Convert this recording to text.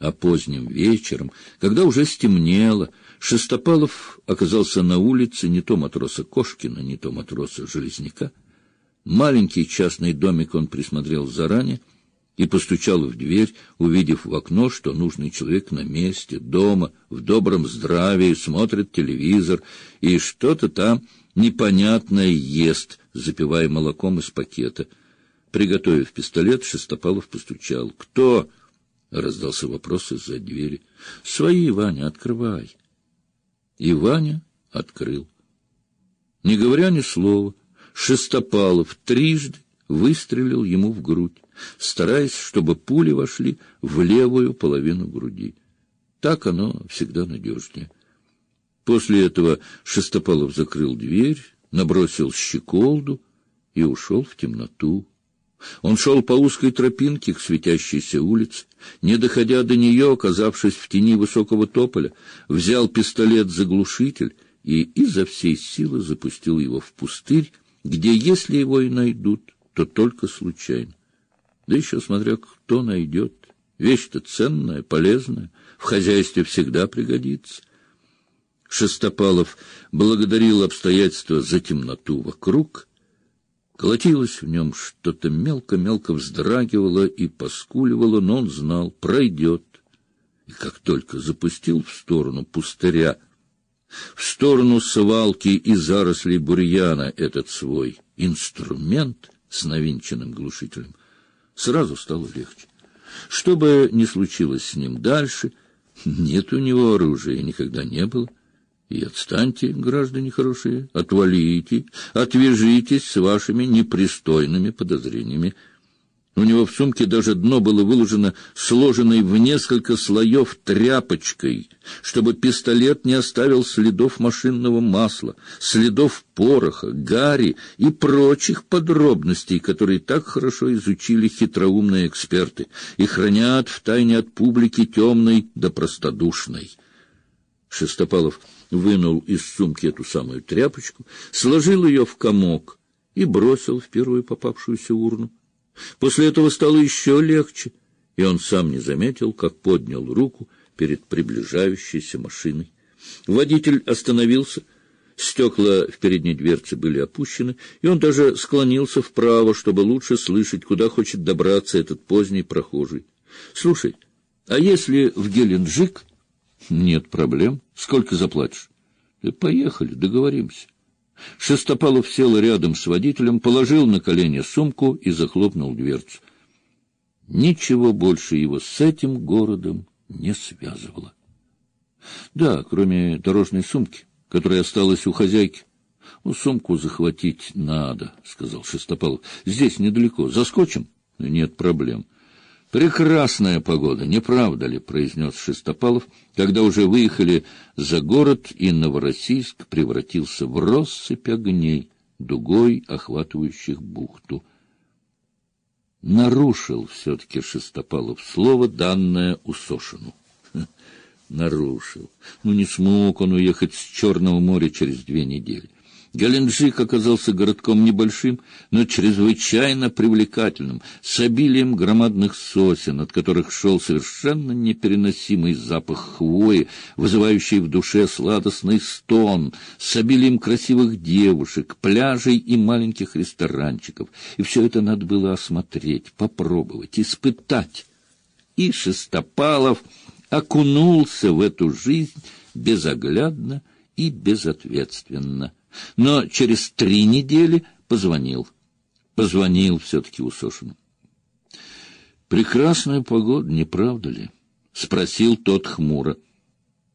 А поздним вечером, когда уже стемнело, Шестопалов оказался на улице не то матроса Кошкина, не то матроса Железняка. Маленький частный домик он присмотрел заранее и постучал в дверь, увидев в окно, что нужный человек на месте, дома, в добром здравии, смотрит телевизор и что-то там непонятное ест, запивая молоком из пакета. Приготовив пистолет, Шестопалов постучал. «Кто?» — раздался вопрос из-за двери. «Свои, Ваня, открывай». И Ваня открыл. Не говоря ни слова, Шестопалов трижды выстрелил ему в грудь, стараясь, чтобы пули вошли в левую половину груди. Так оно всегда надежнее. После этого Шестопалов закрыл дверь, набросил щеколду и ушел в темноту. Он шел по узкой тропинке к светящейся улице. Не доходя до нее, оказавшись в тени высокого тополя, взял пистолет-заглушитель и изо всей силы запустил его в пустырь, где, если его и найдут, то только случайно. Да еще смотря кто найдет. Вещь-то ценная, полезная, в хозяйстве всегда пригодится. Шестопалов благодарил обстоятельства за темноту вокруг. Колотилось в нем что-то, мелко-мелко вздрагивало и поскуливало, но он знал, пройдет. И как только запустил в сторону пустыря, в сторону свалки и зарослей бурьяна этот свой инструмент с навинченным глушителем, сразу стало легче. Что бы ни случилось с ним дальше, нет у него оружия, никогда не было. И отстаньте, граждане хорошие, отвалите, отвяжитесь с вашими непристойными подозрениями. У него в сумке даже дно было выложено сложенной в несколько слоев тряпочкой, чтобы пистолет не оставил следов машинного масла, следов пороха, гари и прочих подробностей, которые так хорошо изучили хитроумные эксперты и хранят в тайне от публики темной да простодушной. Шестопалов вынул из сумки эту самую тряпочку, сложил ее в комок и бросил в первую попавшуюся урну. После этого стало еще легче, и он сам не заметил, как поднял руку перед приближающейся машиной. Водитель остановился, стекла в передней дверце были опущены, и он даже склонился вправо, чтобы лучше слышать, куда хочет добраться этот поздний прохожий. — Слушай, а если в Геленджик? — Нет проблем. Сколько заплатишь? — Поехали, договоримся. Шестопалов сел рядом с водителем, положил на колени сумку и захлопнул дверцу. Ничего больше его с этим городом не связывало. Да, кроме дорожной сумки, которая осталась у хозяйки. — Сумку захватить надо, — сказал Шестопалов. — Здесь недалеко. Заскочим? — Нет проблем. — Прекрасная погода, не правда ли? — произнес Шестопалов, когда уже выехали за город, и Новороссийск превратился в россыпь огней, дугой охватывающих бухту. Нарушил все-таки Шестопалов слово, данное Усошину. Нарушил. Не смог он уехать с Черного моря через 2 недели. Геленджик оказался городком небольшим, но чрезвычайно привлекательным, с обилием громадных сосен, от которых шел совершенно непереносимый запах хвои, вызывающий в душе сладостный стон, с обилием красивых девушек, пляжей и маленьких ресторанчиков. И все это надо было осмотреть, попробовать, испытать. И Шестопалов окунулся в эту жизнь безоглядно и безответственно. Но через 3 недели позвонил. Позвонил все-таки Усошину. — Прекрасная погода, не правда ли? — спросил тот хмуро.